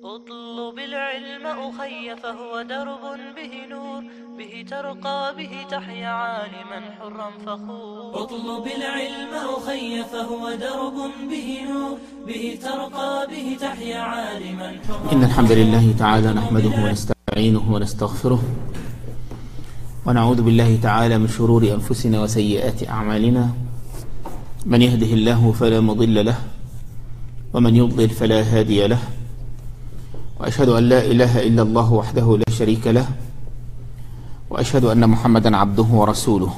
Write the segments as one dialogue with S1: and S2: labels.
S1: اطلب العلم أخي فهو درب به نور، به ترقى به تحيا عالما حرا فخور. اطلب العلم أخي فهو درب به نور، به ترقى به تحيا عالما حرا.
S2: إن الحمد لله تعالى نحمده ونستعينه ونستغفره، ونعوذ بالله تعالى من شرور أنفسنا وسيئات أعمالنا. من يهده الله فلا مضل له، ومن يضلل فلا هادي له، وأشهد أن لا إله إلا الله وحده لا شريك له، وأشهد أن محمدا عبده ورسوله.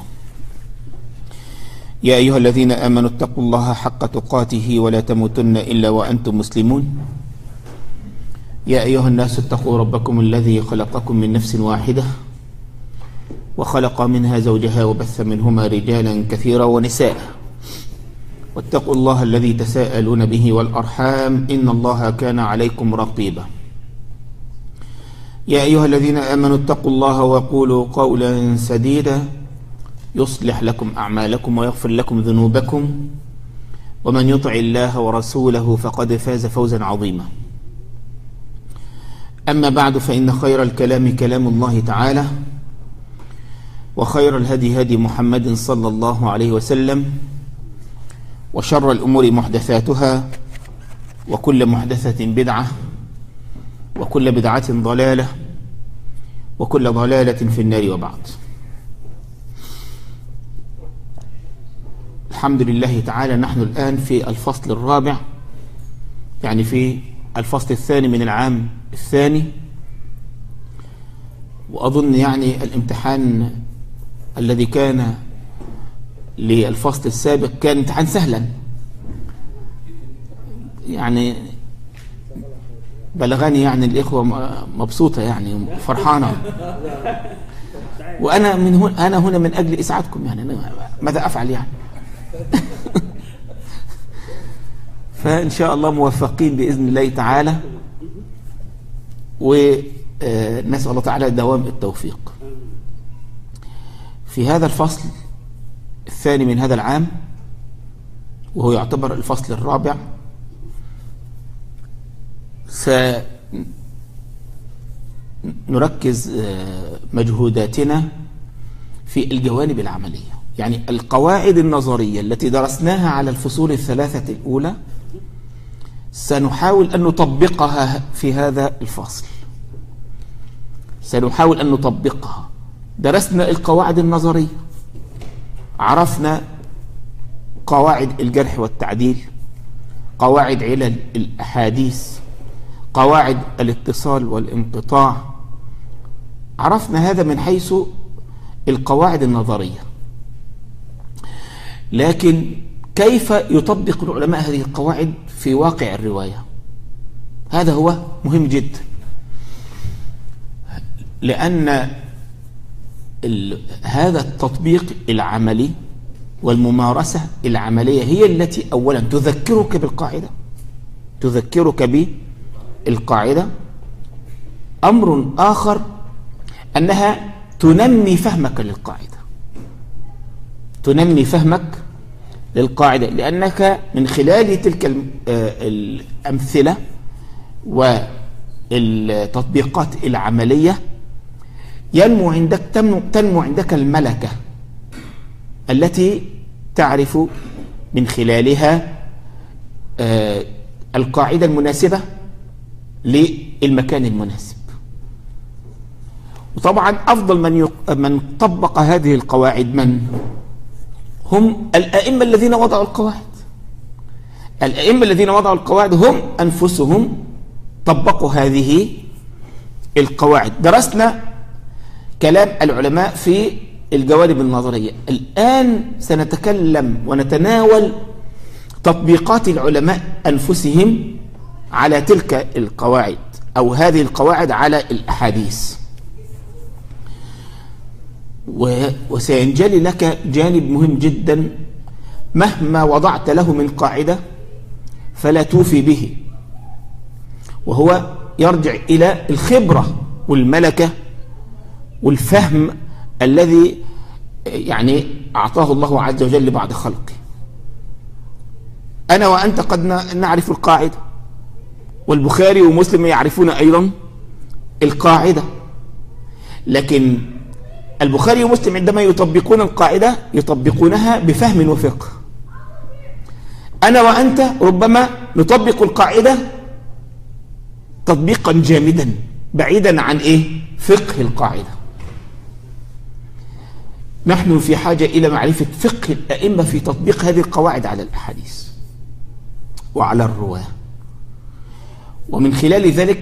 S2: يا أيها الذين آمنوا اتقوا الله حق تقاته ولا تموتن إلا وأنتم مسلمون. يا أيها الناس اتقوا ربكم الذي خلقكم من نفس واحدة، وخلق منها زوجها وبث منهما رجالا كثيرا ونساء، واتقوا الله الذي تساءلون به والأرحام إن الله كان عليكم رقيبا. يا أيها الذين آمنوا اتقوا الله وقولوا قولا سديدا يصلح لكم أعمالكم ويغفر لكم ذنوبكم، ومن يطع الله ورسوله فقد فاز فوزا عظيما. أما بعد، فإن خير الكلام كلام الله تعالى، وخير الهدي هدي محمد صلى الله عليه وسلم، وشر الأمور محدثاتها، وكل محدثة بدعة، وكل بدعة ضلالة، وكل ضلالة في النار. وبعد، الحمد لله تعالى نحن الآن في الفصل الرابع، يعني في الفصل الثاني من العام الثاني. وأظن يعني الامتحان الذي كان للفصل السابق كان امتحان سهلا، يعني بلغني يعني الإخوة مبسوطة يعني فرحانة، وأنا أنا هنا من أجل إسعادكم، يعني ماذا أفعل يعني. فإن شاء الله موفقين بإذن الله تعالى، ونسأل الله تعالى دوام التوفيق. في هذا الفصل الثاني من هذا العام، وهو يعتبر الفصل الرابع، سنركز مجهوداتنا في الجوانب العملية، يعني القواعد النظرية التي درسناها على الفصول الثلاثة الأولى سنحاول أن نطبقها في هذا الفصل. سنحاول أن نطبقها. درسنا القواعد النظرية، عرفنا قواعد الجرح والتعديل، قواعد علل الأحاديث، قواعد الاتصال والانقطاع. عرفنا هذا من حيث القواعد النظرية، لكن كيف يطبق العلماء هذه القواعد في واقع الرواية؟ هذا هو مهم جدا، لأن هذا التطبيق العملي والممارسة العملية هي التي أولا تذكرك بالقاعدة، أمر آخر أنها تنمي فهمك للقاعدة، لأنك من خلال تلك الأمثلة والتطبيقات العملية تنمو عندك الملكة التي تعرف من خلالها القاعدة المناسبة للمكان المناسب. وطبعا أفضل من طبق هذه القواعد من هم الأئمة الذين وضعوا القواعد. الأئمة الذين وضعوا القواعد هم أنفسهم طبقوا هذه القواعد. درسنا كلام العلماء في الجوانب النظرية. الآن سنتكلم ونتناول تطبيقات العلماء أنفسهم على تلك القواعد، أو هذه القواعد على الأحاديث. وسينجلي لك جانب مهم جدا، مهما وضعت له من قاعدة فلا توفي به، وهو يرجع إلى الخبرة والملكة والفهم الذي يعني أعطاه الله عز وجل لبعض خلقه. أنا وأنت قد نعرف القاعدة، والبخاري ومسلم يعرفون أيضا القاعدة، لكن البخاري ومسلم عندما يطبقون القاعدة يطبقونها بفهم وفقه. أنا وأنت ربما نطبق القاعدة تطبيقا جامدا بعيدا عن فقه القاعدة. نحن في حاجة إلى معرفة فقه الأئمة في تطبيق هذه القواعد على الأحاديث وعلى الرواة، ومن خلال ذلك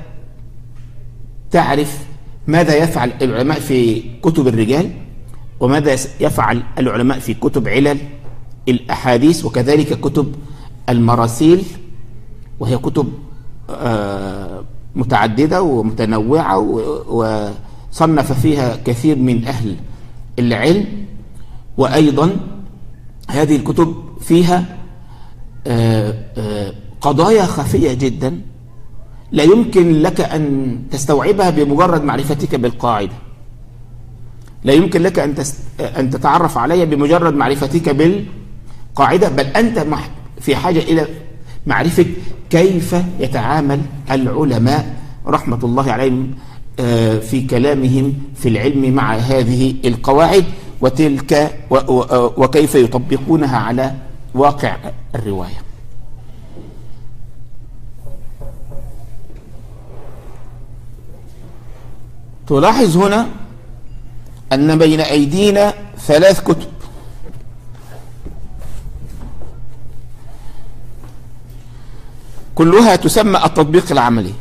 S2: ستعرف ماذا يفعل العلماء في كتب الرجال، وماذا يفعل العلماء في كتب علل الأحاديث، وكذلك كتب المراسيل، وهي كتب متعددة ومتنوعة وصنف فيها كثير من أهل العلم. وأيضا هذه الكتب فيها قضايا خفية جدا لا يمكن لك أن تستوعبها بمجرد معرفتك بالقاعدة، لا يمكن لك أن تتعرف عليها بمجرد معرفتك بالقاعدة، بل أنت في حاجة إلى معرفة كيف يتعامل العلماء رحمة الله عليهم في كلامهم في العلم مع هذه القواعد وكيف يطبقونها على واقع الرواية. تلاحظ هنا أن بين أيدينا 3 كتب، كلها تسمى التطبيق العملي.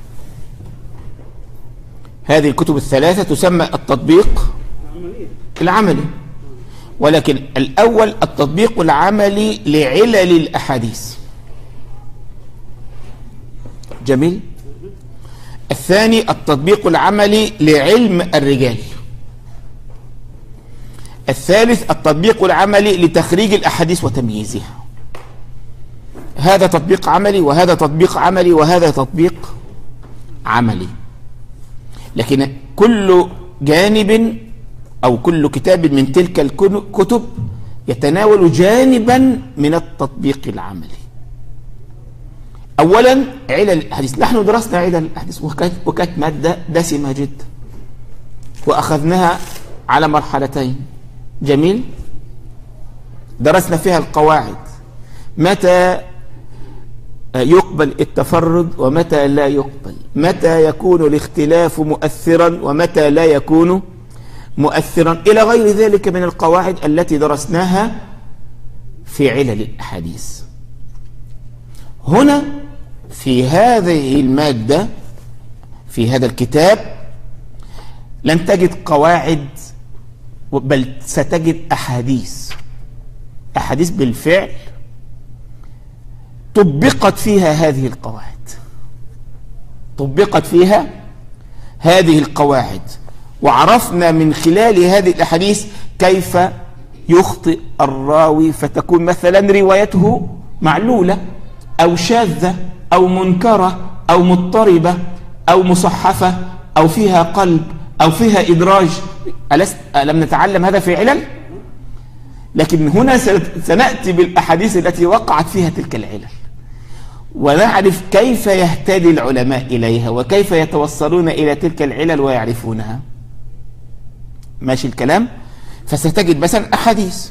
S2: هذه الكتب ال3 تسمى التطبيق العملي، ولكن الأول التطبيق العملي لعلل الأحاديث. جميل. الثاني التطبيق العملي لعلم الرجال. الثالث التطبيق العملي لتخريج الأحاديث وتمييزها. هذا تطبيق عملي وهذا تطبيق عملي وهذا تطبيق عملي، لكن كل جانب أو كل كتاب من تلك الكتب يتناول جانبا من التطبيق العملي. أولا علل الحديث، نحن درسنا علل الحديث وكانت مادة دسمة جدا وأخذناها على مرحلتين. جميل. درسنا فيها القواعد، متى يقبل التفرد ومتى لا يقبل، متى يكون الاختلاف مؤثرا ومتى لا يكون مؤثرا، إلى غير ذلك من القواعد التي درسناها في علل الأحاديث. هنا في هذه المادة في هذا الكتاب لن تجد قواعد، بل ستجد أحاديث بالفعل طبقت فيها هذه القواعد، طبقت فيها هذه القواعد، وعرفنا من خلال هذه الأحاديث كيف يخطئ الراوي فتكون مثلا روايته معلولة أو شاذة أو منكرة أو مضطربة أو مصحفة أو فيها قلب أو فيها إدراج. ألم نتعلم هذا في علل؟ لكن هنا سنأتي بالأحاديث التي وقعت فيها تلك العلل، ونعرف كيف يهتدي العلماء إليها وكيف يتوصلون إلى تلك العلل ويعرفونها. ماشي الكلام؟ فستجد مثلا أحاديث،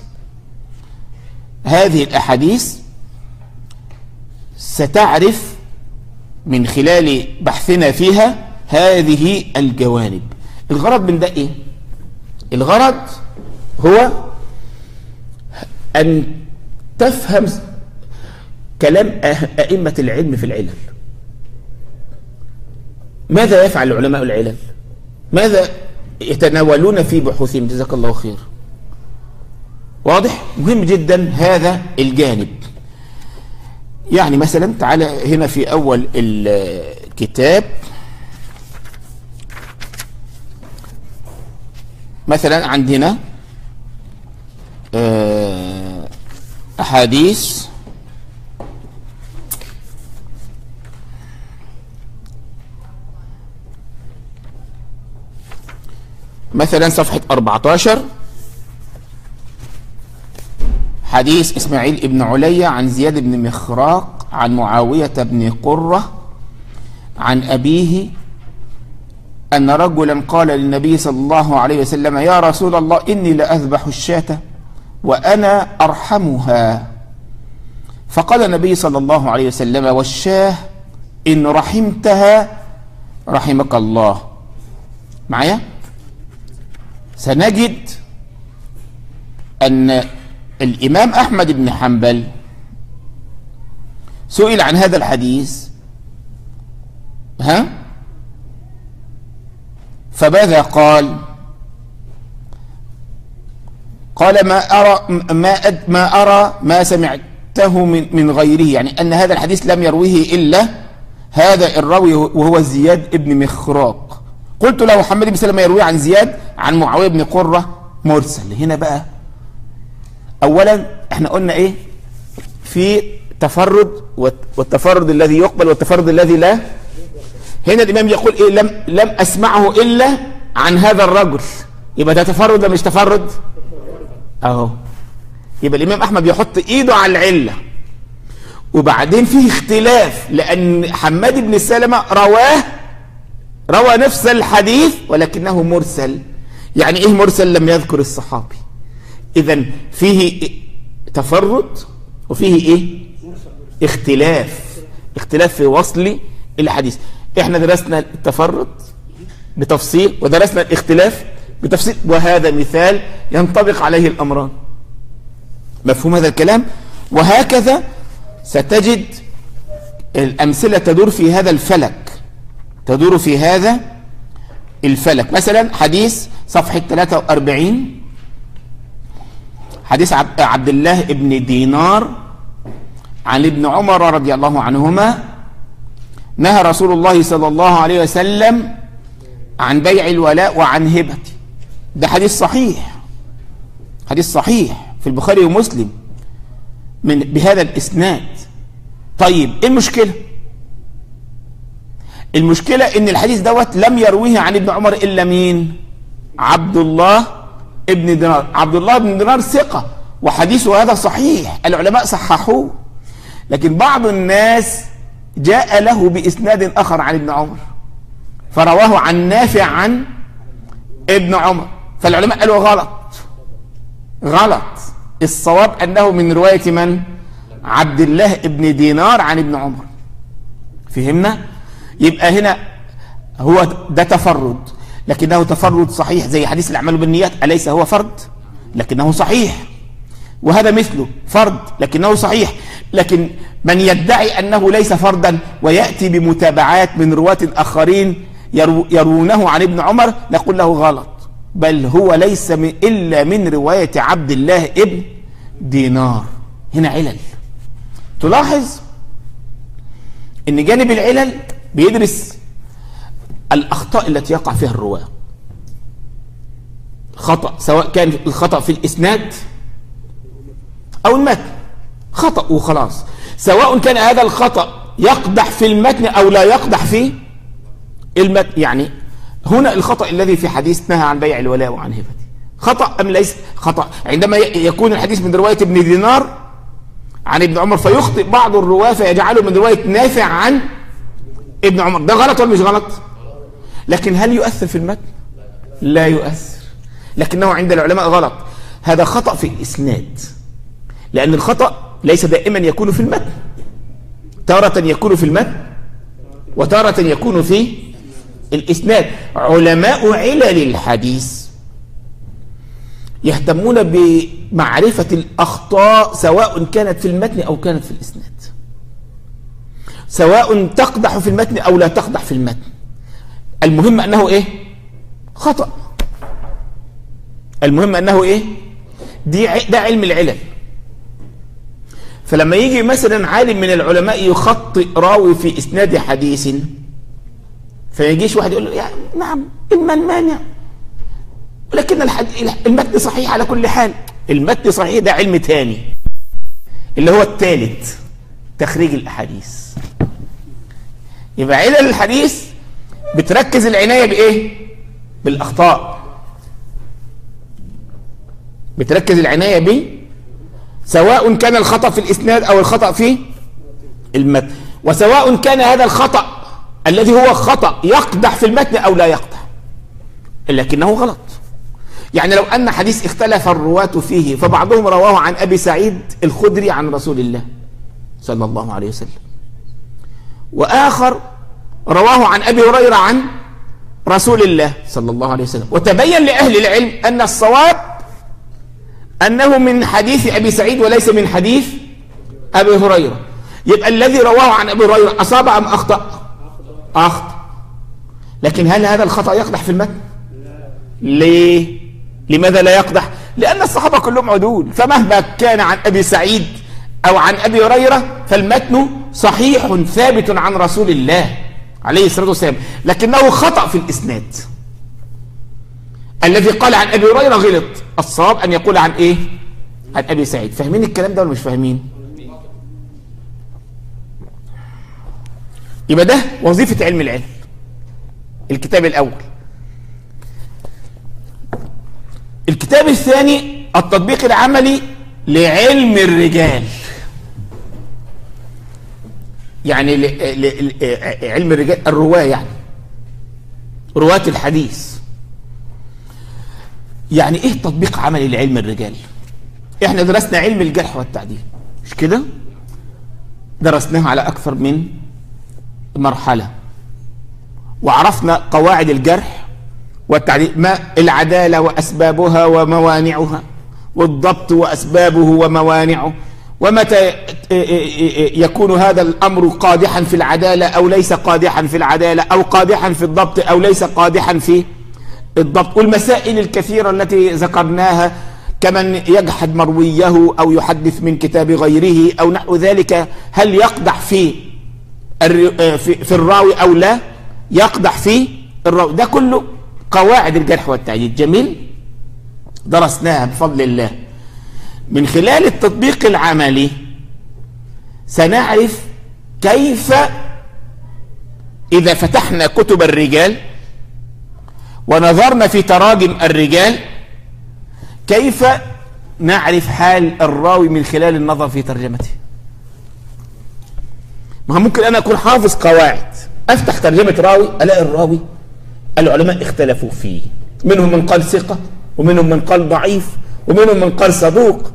S2: هذه الأحاديث ستعرف من خلال بحثنا فيها هذه الجوانب. الغرض من ده إيه؟ الغرض هو أن تفهم كلام أئمة العلم في العلل. ماذا يفعل علماء العلل؟ ماذا يتناولون في بحوثهم؟ جزاك الله خير. واضح؟ مهم جدا هذا الجانب. يعني مثلا تعالى هنا في أول الكتاب مثلا عندنا أحاديث مثلا صفحة 14 حديث إسماعيل بن علية عن زياد بن مخراق عن معاوية بن قرة عن أبيه أن رجلا قال للنبي صلى الله عليه وسلم: يا رسول الله، إني لأذبح الشاة وأنا أرحمها. فقال النبي صلى الله عليه وسلم: والشاة إن رحمتها رحمك الله. معايا؟ سنجد أن الإمام أحمد بن حنبل سئل عن هذا الحديث، فماذا قال؟ قال: ما أرى ما سمعته من غيره، يعني أن هذا الحديث لم يرويه إلا هذا الراوي وهو زياد بن مخراق. قلت له: محمد بن سلمة يروي عن زياد عن معاوية بن قرة مرسل. هنا بقى أولا احنا قلنا إيه؟ في تفرد، والتفرد الذي يقبل والتفرد الذي لا. هنا الإمام يقول إيه؟ لم أسمعه إلا عن هذا الرجل. يبقى ده تفرد ولا مش تفرد؟ أهو. يبقى الإمام أحمد يحط إيده على العلة. وبعدين فيه اختلاف، لأن حماد بن سلمة روى نفس الحديث ولكنه مرسل. يعني إيه مرسل؟ لم يذكر الصحابي. إذن فيه تفرد وفيه إيه؟ اختلاف في وصل الحديث. احنا درسنا التفرد بتفصيل ودرسنا الاختلاف بتفصيل، وهذا مثال ينطبق عليه الأمران. مفهوم هذا الكلام؟ وهكذا ستجد الأمثلة تدور في هذا الفلك. مثلا حديث صفحة 43، حديث عبد الله بن دينار عن ابن عمر رضي الله عنهما: نهى رسول الله صلى الله عليه وسلم عن بيع الولاء وعن هبته. ده حديث صحيح في البخاري ومسلم بهذا الإسناد. طيب ايه المشكلة؟ المشكلة ان الحديث دوت لم يرويه عن ابن عمر الا مين؟ عبد الله ابن دينار. عبد الله بن دينار ثقة وحديثه هذا صحيح، العلماء صححوه. لكن بعض الناس جاء له بإسناد آخر عن ابن عمر فرواه عن نافع عن ابن عمر، فالعلماء قالوا غلط. الصواب أنه من رواية من؟ عبد الله ابن دينار عن ابن عمر. فهمنا؟ يبقى هنا هو ده تفرد، لكنه تفرد صحيح، زي حديث الأعمال بالنيات، أليس هو فرد؟ لكنه صحيح. وهذا مثله فرد لكنه صحيح. لكن من يدعي أنه ليس فردا ويأتي بمتابعات من رواة آخرين يروونه عن ابن عمر، نقول له غلط، بل هو ليس إلا من رواية عبد الله ابن دينار. هنا علل. تلاحظ ان جانب العلل بيدرس الأخطاء التي يقع فيها الرواة. خطأ، سواء كان الخطأ في الإسناد أو المتن، خطأ وخلاص، سواء كان هذا الخطأ يقدح في المتن أو لا يقدح في المتن. يعني هنا الخطأ الذي في حديث نهى عن بيع الولاء وعن هبته خطأ أم ليس خطأ؟ عندما يكون الحديث من رواية ابن دينار عن ابن عمر فيخطئ بعض الرواة فيجعله من رواية نافع عن ابن عمر، ده غلط ولا مش غلط؟ لكن هل يؤثر في المتن؟ لا يؤثر، لكنه عند العلماء غلط. هذا خطأ في الإسناد، لأن الخطأ ليس دائما يكون في المتن، تارة يكون في المتن وتارة يكون في الإسناد. علماء علل الحديث يهتمون بمعرفة الأخطاء سواء كانت في المتن أو كانت في الإسناد، سواء تقدح في المتن أو لا تقدح في المتن، المهم أنه إيه؟ خطأ. المهم أنه إيه؟ ده علم العلل. فلما يجي مثلا عالم من العلماء يخطئ راوي في إسناد حديث، فيجيش واحد يقول له يعني نعم إما المانع، لكن المتن صحيح على كل حال. المتن صحيح، ده علم تاني اللي هو الثالث، تخريج الأحاديث. يبقى علل الحديث بتركز العناية بإيه؟ بالأخطاء، بتركز العناية ب سواء كان الخطأ في الإسناد أو الخطأ في المتن، وسواء كان هذا الخطأ الذي هو خطأ يقدح في المتن أو لا يقدح، لكنه غلط. يعني لو أن حديث اختلف الرواة فيه، فبعضهم رواه عن أبي سعيد الخدري عن رسول الله صلى الله عليه وسلم، وآخر رواه عن أبي هريرة عن رسول الله صلى الله عليه وسلم، وتبين لأهل العلم أن الصواب أنه من حديث أبي سعيد وليس من حديث أبي هريرة. يبقى الذي رواه عن أبي هريرة أصاب أم أخطأ؟ أخطأ. لكن هل هذا الخطأ يقدح في المتن؟ ليه؟ لماذا لا يقدح؟ لأن الصحابة كلهم عدول، فمهما كان عن أبي سعيد أو عن أبي هريرة فالمتن صحيح ثابت عن رسول الله عليه الصلاة والسلام، لكنه خطأ في الإسناد. الذي قال عن أبي هريرة غلط، الصواب أن يقول عن إيه؟ عن أبي سعيد. فاهمين الكلام ده ولا مش فاهمين؟ يبقى ده وظيفة علم العلم. الكتاب الأول. الكتاب الثاني التطبيق العملي لعلم الرجال، يعني علم الرجال الرواة، يعني رواة الحديث. يعني ايه تطبيق عملي لعلم الرجال؟ احنا درسنا علم الجرح والتعديل، مش كده؟ درسناه على اكثر من مرحلة، وعرفنا قواعد الجرح والتعديل، ما العدالة وأسبابها وموانعها، والضبط وأسبابه وموانعه، ومتى يكون هذا الأمر قادحا في العدالة أو ليس قادحا في العدالة، أو قادحا في الضبط أو ليس قادحا في الضبط، والمسائل الكثيرة التي ذكرناها، كمن يجحد مرويه أو يحدث من كتاب غيره أو نحو ذلك، هل يقدح في الراوي أو لا يقدح في الراوي. ده كله قواعد الجرح والتعديل. جميل، درسناها بفضل الله. من خلال التطبيق العملي سنعرف كيف إذا فتحنا كتب الرجال ونظرنا في تراجم الرجال كيف نعرف حال الراوي من خلال النظر في ترجمته. ما ممكن أنا أكون حافظ قواعد، أفتح ترجمة راوي ألاقي الراوي العلماء اختلفوا فيه، منهم من قال ثقة، ومنهم من قال ضعيف، ومنهم من قال صدوق.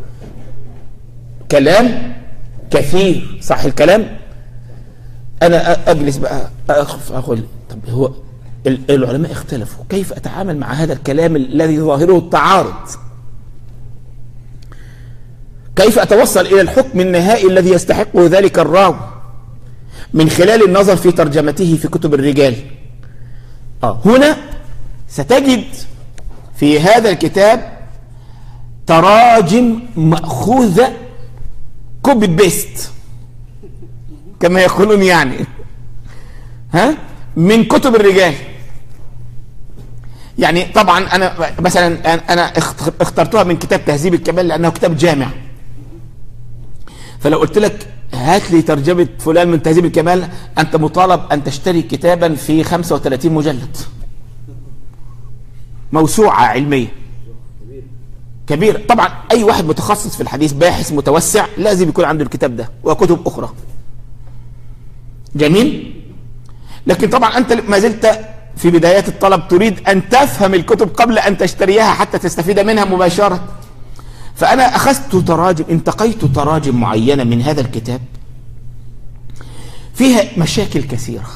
S2: كلام كثير، صح الكلام؟ أنا أجلس بقى أقول طب هو العلماء اختلفوا، كيف أتعامل مع هذا الكلام الذي ظاهره التعارض؟ كيف أتوصل إلى الحكم النهائي الذي يستحقه ذلك الراوي من خلال النظر في ترجمته في كتب الرجال؟ هنا ستجد في هذا الكتاب تراجم مأخوذة كوبي بيست كما يقولون، يعني من كتب الرجال. يعني طبعا أنا مثلا أنا اخترتها من كتاب تهذيب الكمال لأنه كتاب جامع، فلو قلت لك هات لي ترجمة فلان من تهذيب الكمال أنت مطالب أن تشتري كتابا في 35 مجلد، موسوعة علمية كبيرة. طبعا أي واحد متخصص في الحديث باحث متوسع لازم يكون عنده الكتاب ده وكتب أخرى. جميل. لكن طبعا أنت ما زلت في بدايات الطلب، تريد أن تفهم الكتب قبل أن تشتريها حتى تستفيد منها مباشرة. فأنا أخذت تراجم، انتقيت تراجم معينة من هذا الكتاب فيها مشاكل كثيرة،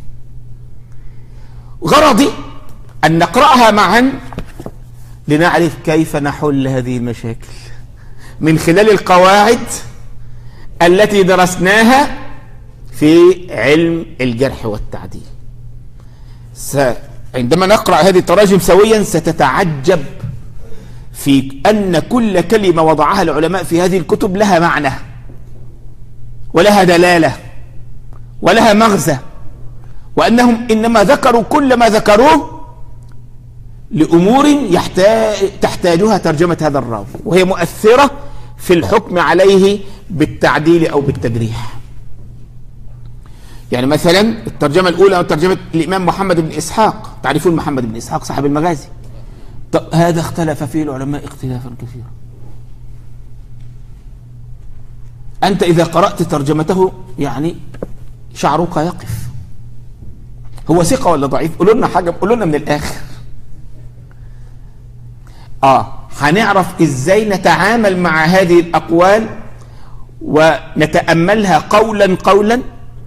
S2: غرضي أن نقرأها معا لنعرف كيف نحل هذه المشاكل من خلال القواعد التي درسناها في علم الجرح والتعديل. عندما نقرأ هذه التراجم سويا ستتعجب في أن كل كلمة وضعها العلماء في هذه الكتب لها معنى ولها دلالة ولها مغزى، وأنهم إنما ذكروا كل ما ذكروه لأمور تحتاجها ترجمة هذا الراوي، وهي مؤثرة في الحكم عليه بالتعديل أو بالتجريح. يعني مثلا الترجمة الأولى ترجمة الإمام محمد بن إسحاق، تعرفون محمد بن إسحاق صاحب المغازي، هذا اختلف فيه العلماء اختلافا كثيرا. أنت إذا قرأت ترجمته يعني شعرك يقف، هو ثقة ولا ضعيف؟ قولوا لنا حاجة، قولوا لنا من الآخر. هنعرف ازاي نتعامل مع هذه الأقوال ونتأملها قولا قولا،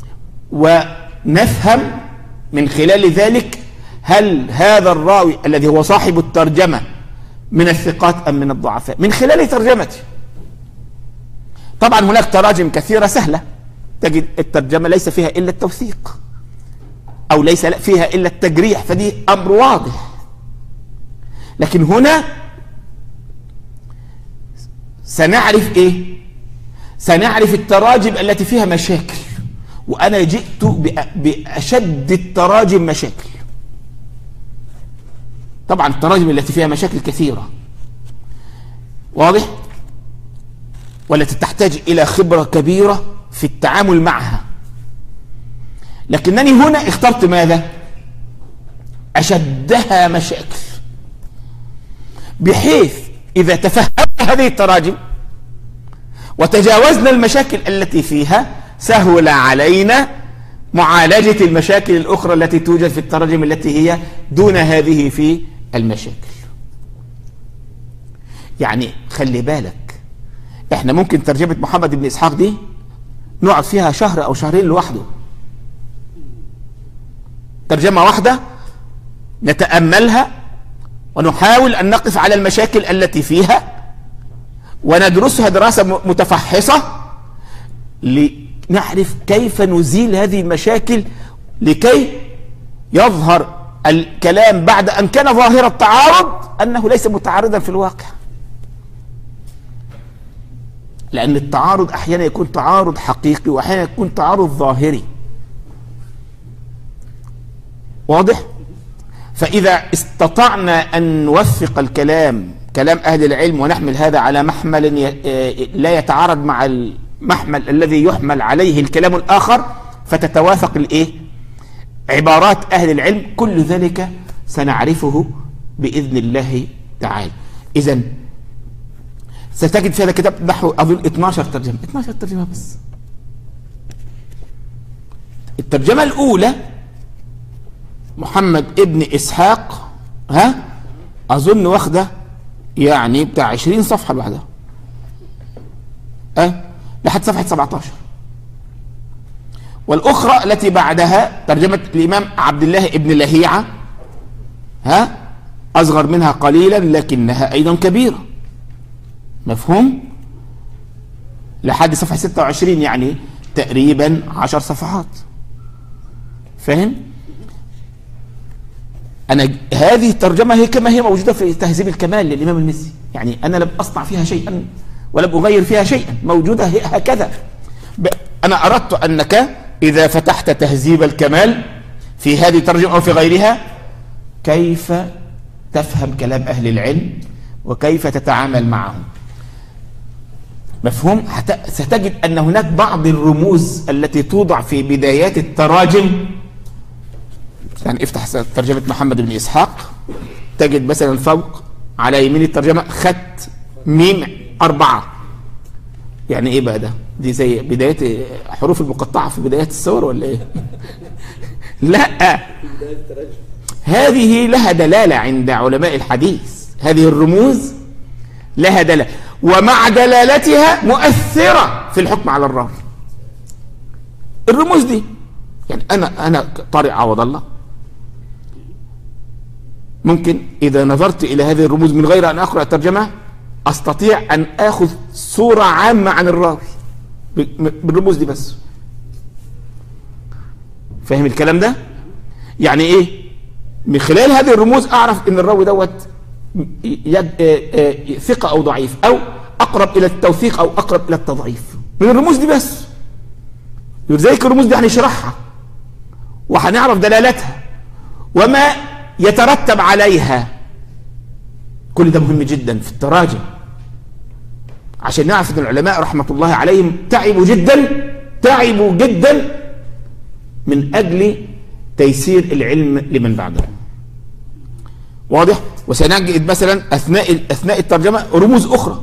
S2: ونفهم من خلال ذلك هل هذا الراوي الذي هو صاحب الترجمة من الثقات أم من الضعفاء من خلال ترجمته. طبعا هناك تراجم كثيرة سهلة، تجد الترجمة ليس فيها إلا التوثيق أو ليس فيها إلا التجريح، فدي أمر واضح. لكن هنا سنعرف إيه؟ سنعرف التراجم التي فيها مشاكل، وأنا جئت بأشد التراجم مشاكل. طبعا التراجم التي فيها مشاكل كثيرة، واضح، والتي تحتاج إلى خبرة كبيرة في التعامل معها. لكنني هنا اخترت ماذا؟ أشدها مشاكل، بحيث إذا تفهمنا هذه التراجم وتجاوزنا المشاكل التي فيها سهل علينا معالجة المشاكل الأخرى التي توجد في التراجم التي هي دون هذه في المشاكل. يعني خلي بالك، احنا ممكن ترجمة محمد بن إسحاق دي نقعد فيها شهر أو شهرين لوحده، ترجمة واحدة نتأملها ونحاول أن نقف على المشاكل التي فيها وندرسها دراسة متفحصة لنعرف كيف نزيل هذه المشاكل، لكي يظهر الكلام بعد أن كان ظاهر التعارض أنه ليس متعارضا في الواقع. لأن التعارض أحيانا يكون تعارض حقيقي وأحيانا يكون تعارض ظاهري، واضح؟ فإذا استطعنا أن نوفق الكلام، كلام أهل العلم، ونحمل هذا على محمل لا يتعارض مع المحمل الذي يحمل عليه الكلام الآخر، فتتوافق الإيه؟ عبارات أهل العلم، كل ذلك سنعرفه بإذن الله تعالى. إذن ستجد في هذا الكتاب نحو أظن 12 ترجمة، 12 ترجمة بس. الترجمة الأولى محمد ابن إسحاق، أظن واخدة يعني بتاع 20 صفحة لوحدها، لحد صفحة 17. والأخرى التي بعدها ترجمة الإمام عبد الله ابن لهيعة، أصغر منها قليلا لكنها أيضا كبيرة، مفهوم؟ لحد صفحة 26، يعني تقريبا 10 صفحات، فهم؟ أنا هذه الترجمة هي كما هي موجودة في تهذيب الكمال للإمام المزي، يعني أنا لم أصنع فيها شيئا ولم أغير فيها شيئا، موجودة هكذا. أنا أردت أنك إذا فتحت تهذيب الكمال في هذه الترجمة أو في غيرها كيف تفهم كلام أهل العلم وكيف تتعامل معهم، مفهوم؟ ستجد أن هناك بعض الرموز التي توضع في بدايات التراجم. يعني افتح ترجمة محمد بن إسحاق، تجد مثلا فوق على يمين الترجمة خط ميم 4، يعني ايه بقى ده؟ دي زي بداية حروف المقطعة في بدايات السور ولا ايه؟ لا، هذه لها دلالة عند علماء الحديث، هذه الرموز لها دلالة، ومع دلالتها مؤثرة في الحكم على الراوي. الرموز دي يعني أنا طارق عوض الله، ممكن إذا نظرت إلى هذه الرموز من غير أن أقرأ الترجمة أستطيع أن أخذ صورة عامة عن الراوي بالرموز دي بس. فاهم الكلام ده؟ يعني إيه؟ من خلال هذه الرموز أعرف إن الراوي دوت ثقة أو ضعيف، أو أقرب إلى التوثيق أو أقرب إلى التضعيف من الرموز دي بس. لذلك الرموز دي هنشرحها وهنعرف دلالتها وما يترتب عليها. كل ده مهم جدا في التراجم، عشان نعرف ان العلماء رحمة الله عليهم تعبوا جدا من اجل تيسير العلم لمن بعدهم، واضح؟ وسنجد مثلا اثناء الترجمة رموز اخرى،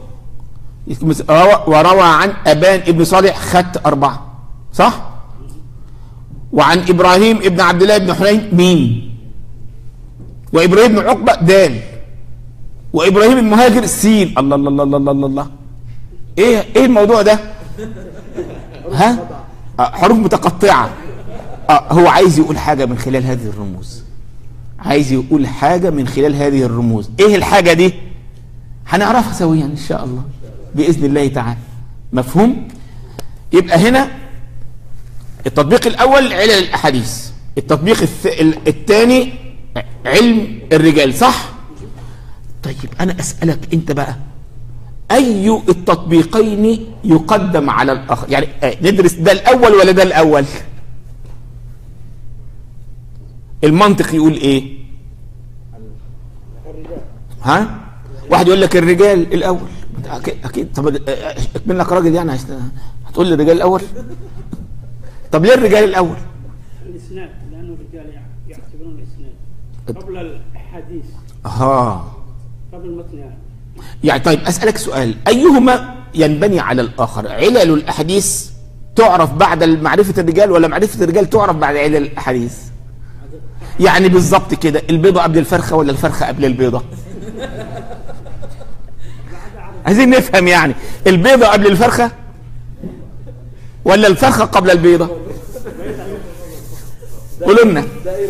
S2: وروى عن ابان ابن صالح خط 4، صح؟ وعن إبراهيم ابن عبد الله بن حنين ميم، وإبراهيم بن عقبة دال، وإبراهيم المهاجر سين. الله الله الله الله الله الله، إيه الموضوع ده؟ ها؟ حروف متقطعة. هو عايز يقول حاجة من خلال هذه الرموز، عايز يقول حاجة من خلال هذه الرموز. إيه الحاجة دي؟ هنعرفها سويا إن شاء الله بإذن الله تعالى. مفهوم؟ يبقى هنا التطبيق الأول علل الأحاديث، التطبيق الثاني علم الرجال، صح؟ طيب أنا أسألك أنت بقى، أي التطبيقين يقدم على الآخر؟ يعني ندرس ده الأول ولا ده الأول؟ المنطق يقول إيه؟ ها؟ واحد يقول لك الرجال الأول، أكيد. طب أكمل لك راجل يعني هتقول لي الرجال الأول؟ طب ليه الرجال الأول؟
S3: الإسناد، لأنه الرجال يعتبرون الإسناد قبل الحديث. قبل المتن يعني. طيب
S2: أسألك سؤال، أيهما ينبني على الآخر؟ علل الأحاديث تعرف بعد معرفة الرجال، ولا معرفة الرجال تعرف بعد علل الأحاديث؟ يعني بالظبط كده، البيضة قبل الفرخة ولا الفرخة قبل البيضة؟ عايزين نفهم يعني، البيضة قبل الفرخة ولا الفرخة قبل البيضة؟ قولوا لنا.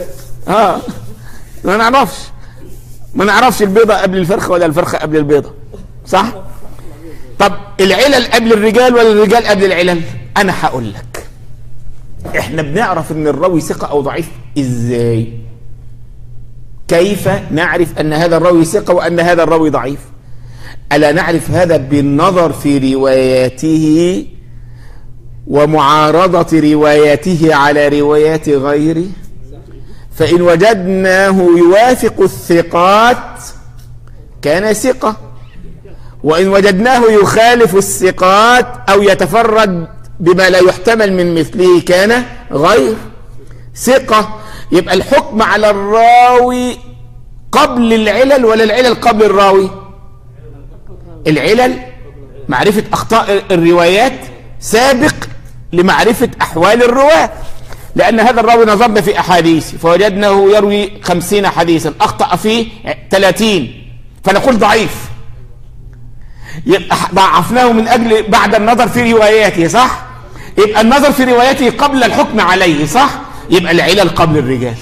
S2: ما نعرفش البيضة قبل الفرخة ولا الفرخة قبل البيضة، صح؟ طب العلل قبل الرجال ولا الرجال قبل العلل؟ أنا هقول لك. إحنا بنعرف إن الراوي ثقة أو ضعيف إزاي؟ كيف نعرف أن هذا الراوي ثقة وأن هذا الراوي ضعيف؟ ألا نعرف هذا بالنظر في رواياته ومعارضة رواياته على روايات غيره؟ فإن وجدناه يوافق الثقات كان ثقة، وإن وجدناه يخالف الثقات أو يتفرد بما لا يحتمل من مثله كان غير ثقة. يبقى الحكم على الراوي قبل العلل ولا العلل قبل الراوي؟ العلل معرفة أخطاء الروايات سابق لمعرفة أحوال الرواة، لأن هذا الراوي نظرنا في أحاديث فوجدناه يروي 50 حديثا أخطأ فيه 30 فنقول ضعيف، يبقى ضعفناه من أجل بعد النظر في رواياته، صح؟ يبقى النظر في رواياته قبل الحكم عليه، صح؟ يبقى العلل قبل الرجال،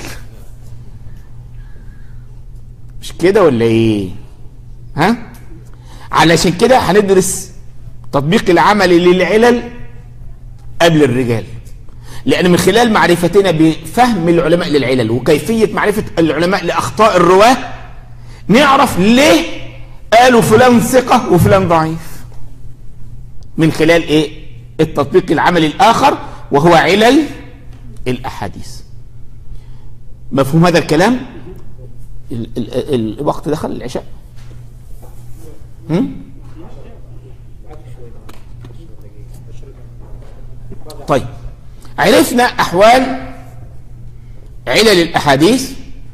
S2: مش كده ولا ايه؟ ها؟ علشان كده هندرس تطبيق العمل للعلل قبل الرجال، لأن من خلال معرفتنا بفهم العلماء للعلل وكيفية معرفة العلماء لأخطاء الرواة نعرف ليه قالوا فلان ثقة وفلان ضعيف، من خلال ايه؟ التطبيق العملي الآخر وهو علل الأحاديث. مفهوم هذا الكلام؟ الوقت دخل العشاء. طيب، عرفنا أحوال علل الأحاديث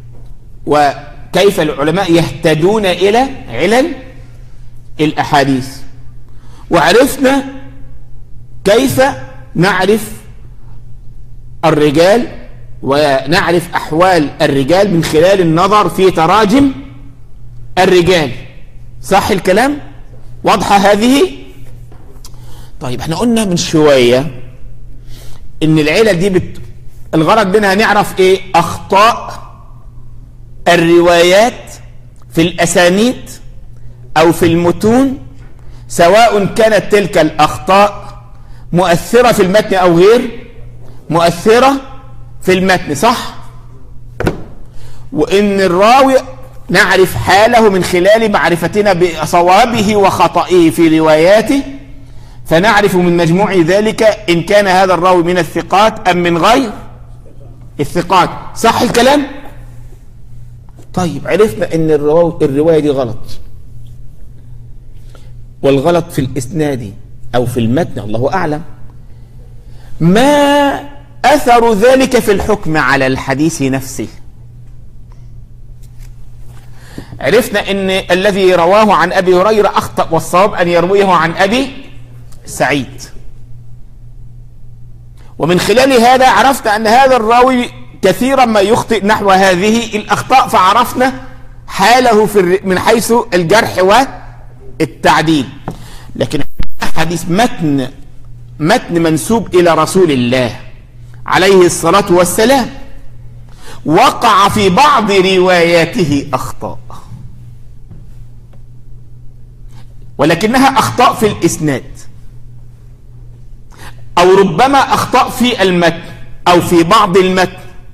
S2: وكيف العلماء يهتدون إلى علل الأحاديث، وعرفنا كيف نعرف الرجال ونعرف أحوال الرجال من خلال النظر في تراجم الرجال، صح الكلام؟ واضحة هذه؟ طيب، احنا قلنا من شوية ان العلل دي الغرض منها نعرف ايه؟ اخطاء الروايات في الاسانيد او في المتون، سواء كانت تلك الاخطاء مؤثرة في المتن او غير مؤثرة في المتن، صح؟ وان الراوي نعرف حاله من خلال معرفتنا بصوابه وخطئه في رواياته، فنعرف من مجموع ذلك إن كان هذا الراوي من الثقات أم من غير الثقات، صح الكلام؟ طيب، عرفنا إن الرواية دي غلط، والغلط في الإسناد أو في المتن الله أعلم. ما أثر ذلك في الحكم على الحديث نفسه؟ عرفنا إن الذي رواه عن أبي هريرة أخطأ، والصواب أن يرويه عن أبي سعيد، ومن خلال هذا عرفت أن هذا الراوي كثيرا ما يخطئ نحو هذه الأخطاء، فعرفنا حاله من حيث الجرح والتعديل. لكن حديث متن منسوب إلى رسول الله عليه الصلاة والسلام وقع في بعض رواياته أخطاء، ولكنها أخطاء في الإسناد، أو ربما أخطاء في المتن أو في بعض المتن.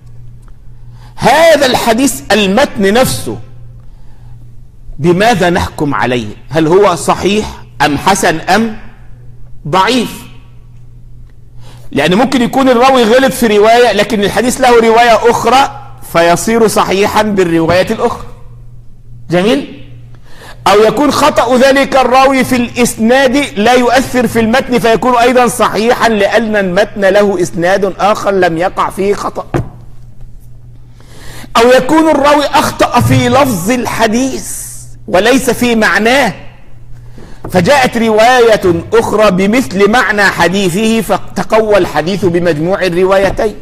S2: هذا الحديث المتن نفسه بماذا نحكم عليه؟ هل هو صحيح أم حسن أم ضعيف؟ لأن ممكن يكون الراوي غلط في رواية لكن الحديث له رواية أخرى فيصير صحيحا بالرواية الأخرى. جميل؟ أو يكون خطأ ذلك الراوي في الإسناد لا يؤثر في المتن فيكون أيضا صحيحا لأن المتن له إسناد آخر لم يقع فيه خطأ. أو يكون الراوي أخطأ في لفظ الحديث وليس في معناه، فجاءت رواية أخرى بمثل معنى حديثه فتقوى الحديث بمجموع الروايتين.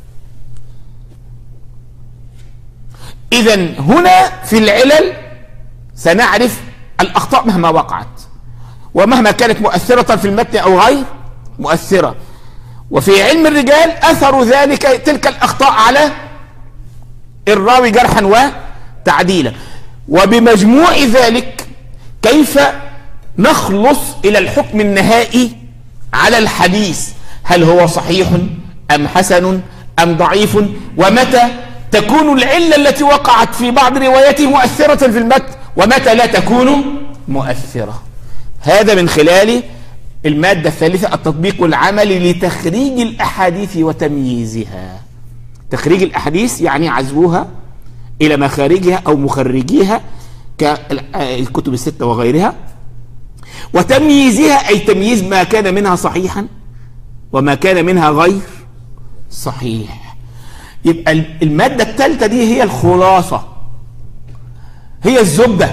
S2: إذن هنا في العلل سنعرف الأخطاء مهما وقعت ومهما كانت مؤثرة في المتن أو غير مؤثرة. وفي علم الرجال أثر ذلك تلك الأخطاء على الراوي جرحا وتعديلا. وبمجموع ذلك كيف نخلص إلى الحكم النهائي على الحديث، هل هو صحيح أم حسن أم ضعيف، ومتى تكون العلة التي وقعت في بعض رواياته مؤثرة في المتن ومتى لا تكون مؤثرة. هذا من خلال المادة الثالثة التطبيق العملي لتخريج الأحاديث وتمييزها. تخريج الأحاديث يعني عزوها إلى مخارجها أو مخرجيها كالكتب الستة وغيرها، وتمييزها أي تمييز ما كان منها صحيحا وما كان منها غير صحيح. يبقى المادة الثالثة دي هي الخلاصة، هي الزبدة،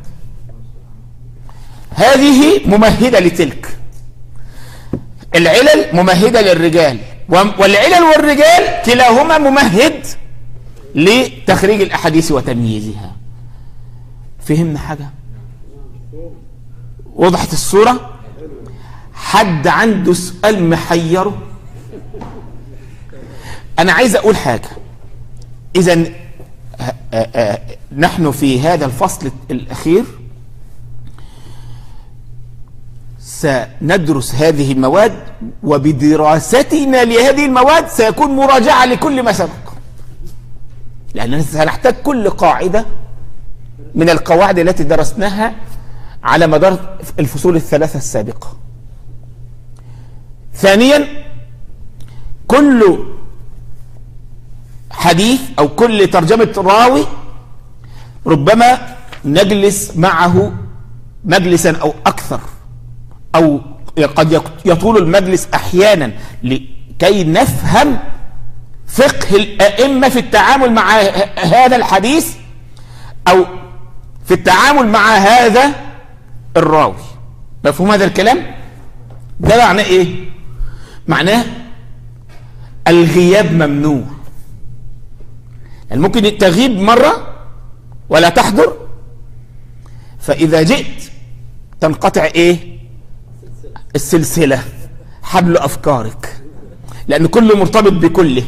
S2: هذه ممهدة لتلك. العلل ممهدة للرجال، والعلل والرجال كلاهما ممهد لتخريج الأحاديث وتمييزها. فهمنا حاجة؟ وضحت الصورة؟ حد عنده سؤال محيره؟ أنا عايز أقول حاجة. إذن نحن في هذا الفصل الأخير سندرس هذه المواد، وبدراستنا لهذه المواد سيكون مراجعة لكل ما سبق، لأننا سنحتاج كل قاعدة من القواعد التي درسناها على مدار الفصول الثلاثة السابقة. ثانيا، كل حديث أو كل ترجمة راوي ربما نجلس معه مجلسا أو أكثر، أو قد يطول المجلس أحيانا لكي نفهم فقه الأئمة في التعامل مع هذا الحديث أو في التعامل مع هذا الراوي. مفهوم هذا الكلام؟ ده معناه إيه؟ معناه الغياب ممنوع، يعني ممكن تغيب مرة ولا تحضر، فإذا جئت تنقطع إيه؟ السلسلة، حبل أفكارك، لأن كله مرتبط بكله.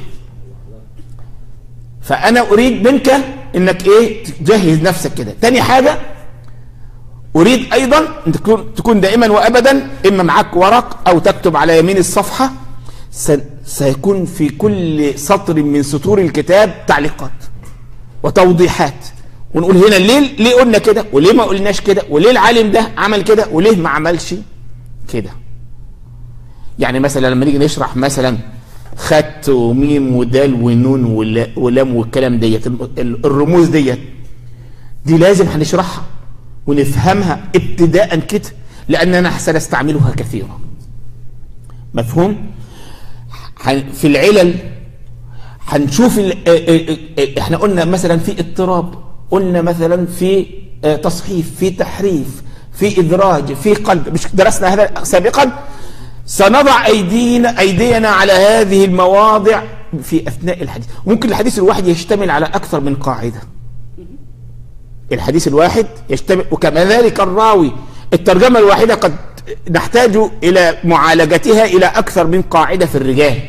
S2: فأنا أريد منك إنك إيه؟ تجهز نفسك كده. تاني حاجة، أريد أيضا أن تكون دائما وأبدا إما معك ورق أو تكتب على يمين الصفحة، سيكون في كل سطر من سطور الكتاب تعليقات وتوضيحات، ونقول هنا ليه قلنا كده وليه ما قلناش كده، وليه العالم ده عمل كده وليه ما عملش كده. يعني مثلا لما نيجي نشرح مثلا خط وميم ودال ونون ولام والكلام ديت، الرموز دي لازم هنشرحها ونفهمها ابتداء كده، لأننا سنستعملها كثيرا. مفهوم؟ في العلل هنشوف احنا قلنا مثلا في اضطراب، قلنا مثلا في تصحيف، في تحريف، في إدراج، في قلب، مش درسنا هذا سابقا؟ سنضع أيدينا على هذه المواضع في أثناء الحديث. ممكن الحديث الواحد يشتمل على أكثر من قاعدة. الحديث الواحد يشتمل، وكذلك الراوي الترجمة الواحدة قد نحتاج إلى معالجتها إلى أكثر من قاعدة في الرجال.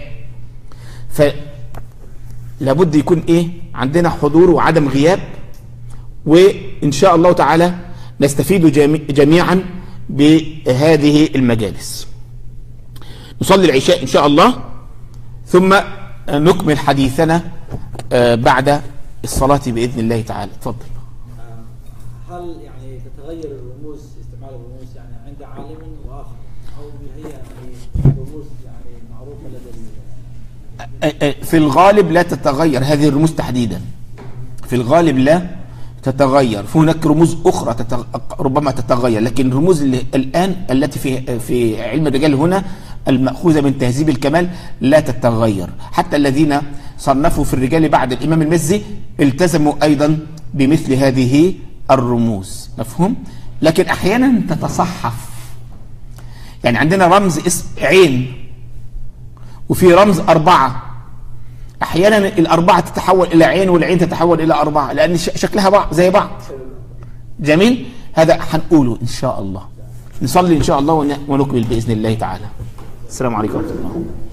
S2: فلابد يكون عندنا حضور وعدم غياب، وإن شاء الله تعالى نستفيد جميعا بهذه المجالس. نصلي العشاء إن شاء الله ثم نكمل حديثنا بعد الصلاة بإذن الله تعالى. تفضل.
S4: هل يعني تتغير الرموز، استعمال الرموز يعني عند عالم وآخر، أو هي يعني رموز يعني معروفة لدى
S2: في الغالب لا تتغير هذه الرموز تحديدا، في الغالب لا تتغير. هناك رموز أخرى ربما تتغير، لكن الرموز الآن التي في علم الرجال هنا المأخوذة من تهذيب الكمال لا تتغير. حتى الذين صنفوا في الرجال بعد الإمام المزي التزموا أيضا بمثل هذه الرموز، مفهوم؟ لكن أحيانا تتصحف، يعني عندنا رمز اسم عين وفي رمز 4، أحيانا الأربعة تتحول إلى عين والعين تتحول إلى 4 لأن شكلها زي بعض. جميل؟ هذا هنقوله إن شاء الله. نصلي إن شاء الله ونكمل بإذن الله تعالى. السلام عليكم ورحمة الله.